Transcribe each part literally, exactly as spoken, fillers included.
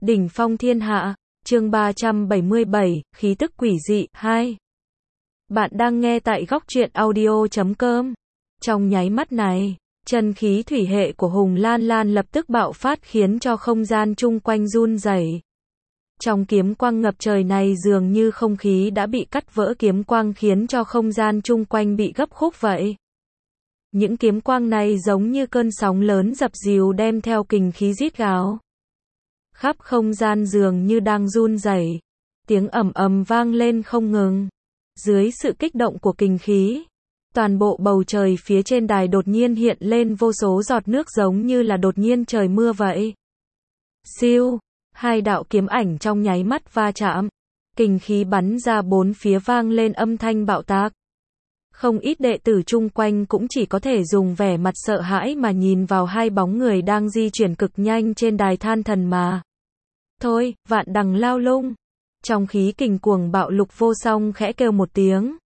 Đỉnh phong thiên hạ, chương ba trăm bảy mươi bảy, khí tức quỷ dị, hai. Bạn đang nghe tại góc truyện audio chấm com. Trong nháy mắt này, chân khí thủy hệ của Hùng Lan Lan lập tức bạo phát khiến cho không gian chung quanh run rẩy. Trong kiếm quang ngập trời này dường như không khí đã bị cắt vỡ, kiếm quang khiến cho không gian chung quanh bị gấp khúc vậy. Những kiếm quang này giống như cơn sóng lớn dập dìu đem theo kình khí rít gào. Khắp không gian dường như đang run rẩy, tiếng ầm ầm vang lên không ngừng. Dưới sự kích động của kình khí, toàn bộ bầu trời phía trên đài đột nhiên hiện lên vô số giọt nước giống như là đột nhiên trời mưa vậy. Siêu, hai đạo kiếm ảnh trong nháy mắt va chạm, kình khí bắn ra bốn phía vang lên âm thanh bạo tạc. Không ít đệ tử chung quanh cũng chỉ có thể dùng vẻ mặt sợ hãi mà nhìn vào hai bóng người đang di chuyển cực nhanh trên đài than thần mà. Thôi, Vạn Đằng Lao Lung. Trong khí kình cuồng bạo, Lục Vô Song khẽ kêu một tiếng.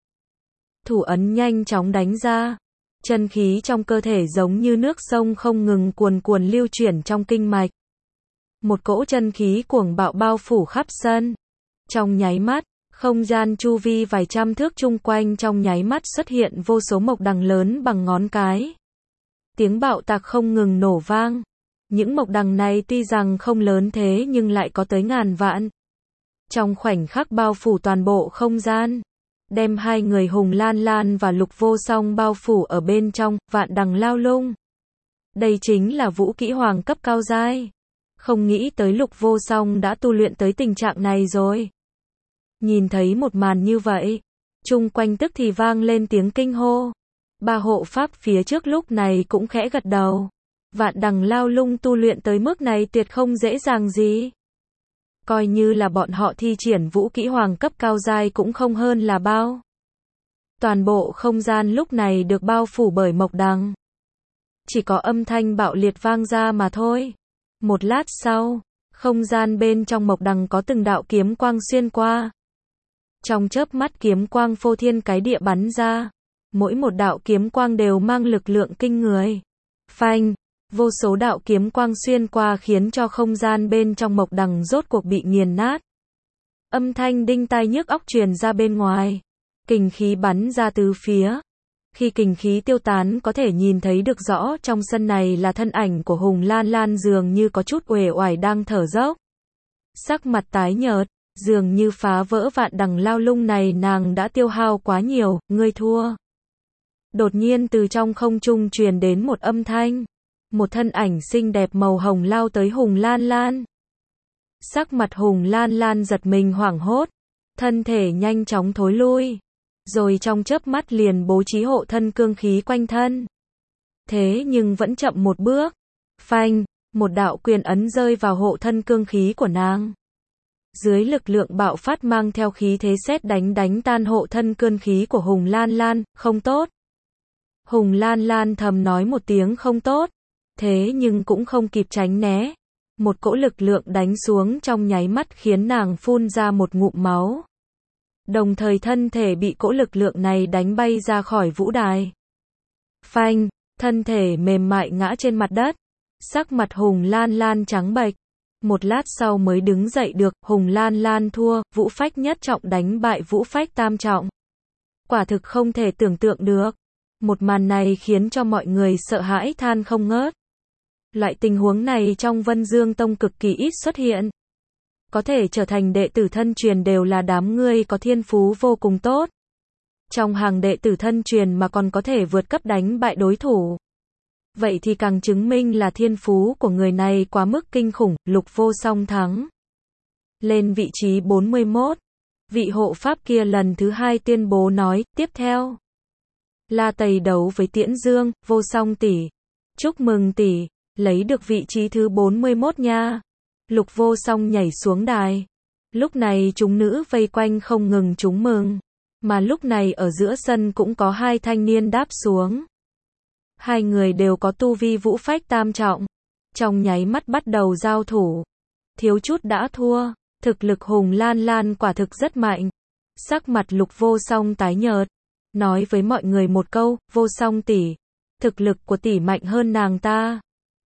Thủ ấn nhanh chóng đánh ra. Chân khí trong cơ thể giống như nước sông không ngừng cuồn cuộn lưu chuyển trong kinh mạch. Một cỗ chân khí cuồng bạo bao phủ khắp sân. Trong nháy mắt, không gian chu vi vài trăm thước chung quanh trong nháy mắt xuất hiện vô số mộc đằng lớn bằng ngón cái. Tiếng bạo tạc không ngừng nổ vang. Những mộc đằng này tuy rằng không lớn thế nhưng lại có tới ngàn vạn. Trong khoảnh khắc bao phủ toàn bộ không gian, đem hai người Hùng Lan Lan và Lục Vô Song bao phủ ở bên trong Vạn Đằng Lao Lung. Đây chính là vũ kỹ hoàng cấp cao giai. Không nghĩ tới Lục Vô Song đã tu luyện tới tình trạng này rồi. Nhìn thấy một màn như vậy, chung quanh tức thì vang lên tiếng kinh hô. Ba hộ pháp phía trước lúc này cũng khẽ gật đầu. Vạn Đằng Lao Lung tu luyện tới mức này tuyệt không dễ dàng gì. Coi như là bọn họ thi triển vũ kỹ hoàng cấp cao giai cũng không hơn là bao. Toàn bộ không gian lúc này được bao phủ bởi mộc đằng. Chỉ có âm thanh bạo liệt vang ra mà thôi. Một lát sau, không gian bên trong mộc đằng có từng đạo kiếm quang xuyên qua. Trong chớp mắt kiếm quang phô thiên cái địa bắn ra. Mỗi một đạo kiếm quang đều mang lực lượng kinh người. Phanh, vô số đạo kiếm quang xuyên qua khiến cho không gian bên trong mộc đằng rốt cuộc bị nghiền nát. Âm thanh đinh tai nhức óc truyền ra bên ngoài. Kình khí bắn ra tứ phía. Khi kình khí tiêu tán có thể nhìn thấy được rõ trong sân này là thân ảnh của Hùng Lan Lan dường như có chút uể oải đang thở dốc. Sắc mặt tái nhợt, dường như phá vỡ Vạn Đằng Lao Lung này nàng đã tiêu hao quá nhiều, ngươi thua. Đột nhiên từ trong không trung truyền đến một âm thanh. Một thân ảnh xinh đẹp màu hồng lao tới Hùng Lan Lan. Sắc mặt Hùng Lan Lan giật mình hoảng hốt. Thân thể nhanh chóng thối lui. Rồi trong chớp mắt liền bố trí hộ thân cương khí quanh thân. Thế nhưng vẫn chậm một bước. Phanh, một đạo quyền ấn rơi vào hộ thân cương khí của nàng. Dưới lực lượng bạo phát mang theo khí thế sét đánh đánh tan hộ thân cương khí của Hùng Lan Lan, không tốt. Hùng Lan Lan thầm nói một tiếng không tốt. Thế nhưng cũng không kịp tránh né. Một cỗ lực lượng đánh xuống trong nháy mắt khiến nàng phun ra một ngụm máu. Đồng thời thân thể bị cỗ lực lượng này đánh bay ra khỏi vũ đài. Phanh, thân thể mềm mại ngã trên mặt đất. Sắc mặt Hùng Lan Lan trắng bệch. Một lát sau mới đứng dậy được, Hùng Lan Lan thua, vũ phách nhất trọng đánh bại vũ phách tam trọng. Quả thực không thể tưởng tượng được. Một màn này khiến cho mọi người sợ hãi than không ngớt. Loại tình huống này trong Vân Dương Tông cực kỳ ít xuất hiện. Có thể trở thành đệ tử thân truyền đều là đám ngươi có thiên phú vô cùng tốt. Trong hàng đệ tử thân truyền mà còn có thể vượt cấp đánh bại đối thủ. Vậy thì càng chứng minh là thiên phú của người này quá mức kinh khủng. Lục Vô Song thắng. Lên vị trí bốn mươi mốt. Vị hộ pháp kia lần thứ hai tuyên bố nói, tiếp theo. La Tây đấu với Tiễn Dương, Vô Song tỷ. Chúc mừng tỷ. Lấy được vị trí thứ bốn mươi mốt nha. Lục Vô Song nhảy xuống đài. Lúc này chúng nữ vây quanh không ngừng chúng mừng. Mà lúc này ở giữa sân cũng có hai thanh niên đáp xuống. Hai người đều có tu vi vũ phách tam trọng. Trong nháy mắt bắt đầu giao thủ. Thiếu chút đã thua. Thực lực Hùng Lan Lan quả thực rất mạnh. Sắc mặt Lục Vô Song tái nhợt. Nói với mọi người một câu, Vô Song tỷ. Thực lực của tỷ mạnh hơn nàng ta.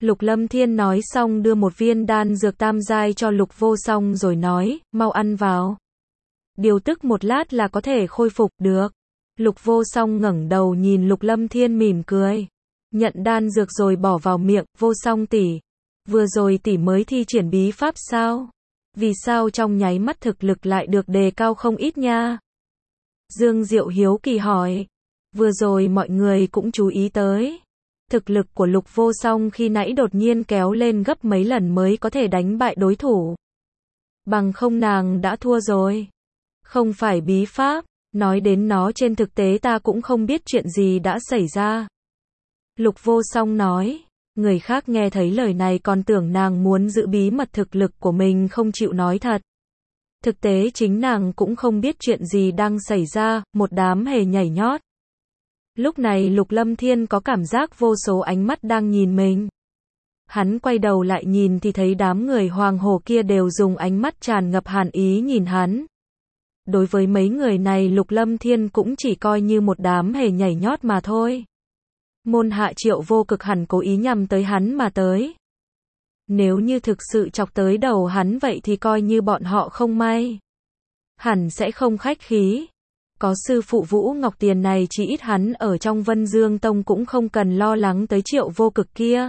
Lục Lâm Thiên nói xong đưa một viên đan dược tam giai cho Lục Vô Song rồi nói, mau ăn vào. Điều tức một lát là có thể khôi phục được. Lục Vô Song ngẩng đầu nhìn Lục Lâm Thiên mỉm cười. Nhận đan dược rồi bỏ vào miệng, Vô Song tỷ. Vừa rồi tỷ mới thi triển bí pháp sao? Vì sao trong nháy mắt thực lực lại được đề cao không ít nha? Dương Diệu hiếu kỳ hỏi. Vừa rồi mọi người cũng chú ý tới. Thực lực của Lục Vô Song khi nãy đột nhiên kéo lên gấp mấy lần mới có thể đánh bại đối thủ. Bằng không nàng đã thua rồi. Không phải bí pháp, nói đến nó trên thực tế ta cũng không biết chuyện gì đã xảy ra. Lục Vô Song nói, người khác nghe thấy lời này còn tưởng nàng muốn giữ bí mật thực lực của mình không chịu nói thật. Thực tế chính nàng cũng không biết chuyện gì đang xảy ra, một đám hề nhảy nhót. Lúc này Lục Lâm Thiên có cảm giác vô số ánh mắt đang nhìn mình. Hắn quay đầu lại nhìn thì thấy đám người hoàng hổ kia đều dùng ánh mắt tràn ngập hàn ý nhìn hắn. Đối với mấy người này Lục Lâm Thiên cũng chỉ coi như một đám hề nhảy nhót mà thôi. Môn Hạ Triệu Vô Cực hẳn cố ý nhằm tới hắn mà tới. Nếu như thực sự chọc tới đầu hắn vậy thì coi như bọn họ không may. Hẳn sẽ không khách khí. Có sư phụ Vũ Ngọc Tiền này chỉ ít hắn ở trong Vân Dương Tông cũng không cần lo lắng tới Triệu Vô Cực kia.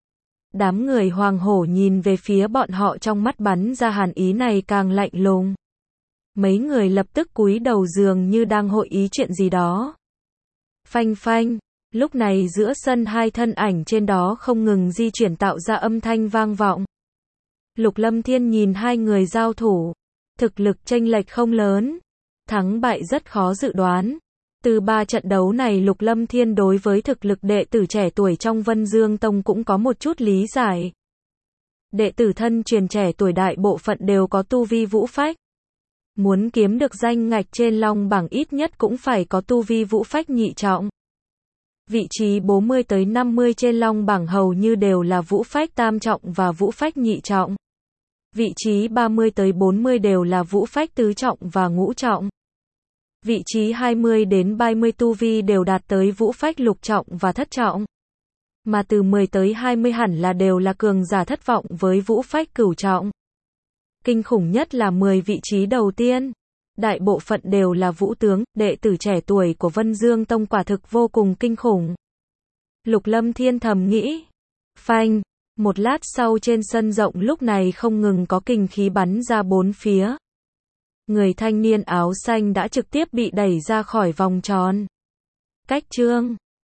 Đám người hoàng hổ nhìn về phía bọn họ trong mắt bắn ra hàn ý này càng lạnh lùng. Mấy người lập tức cúi đầu dường như đang hội ý chuyện gì đó. Phanh phanh, lúc này giữa sân hai thân ảnh trên đó không ngừng di chuyển tạo ra âm thanh vang vọng. Lục Lâm Thiên nhìn hai người giao thủ, thực lực chênh lệch không lớn, thắng bại rất khó dự đoán. Từ ba trận đấu này Lục Lâm Thiên đối với thực lực đệ tử trẻ tuổi trong Vân Dương Tông cũng có một chút lý giải. Đệ tử thân truyền trẻ tuổi đại bộ phận đều có tu vi vũ phách. Muốn kiếm được danh ngạch trên long bảng ít nhất cũng phải có tu vi vũ phách nhị trọng. Vị trí bốn mươi tới năm mươi trên long bảng hầu như đều là vũ phách tam trọng và vũ phách nhị trọng. Vị trí ba mươi tới bốn mươi đều là vũ phách tứ trọng và ngũ trọng. Vị trí hai mươi đến ba mươi tu vi đều đạt tới vũ phách lục trọng và thất trọng. Mà từ mười tới hai mươi hẳn là đều là cường giả thất vọng với vũ phách cửu trọng. Kinh khủng nhất là mười vị trí đầu tiên. Đại bộ phận đều là vũ tướng, đệ tử trẻ tuổi của Vân Dương Tông quả thực vô cùng kinh khủng. Lục Lâm Thiên thầm nghĩ. Phanh, một lát sau trên sân rộng lúc này không ngừng có kình khí bắn ra bốn phía. Người thanh niên áo xanh đã trực tiếp bị đẩy ra khỏi vòng tròn. Cách chương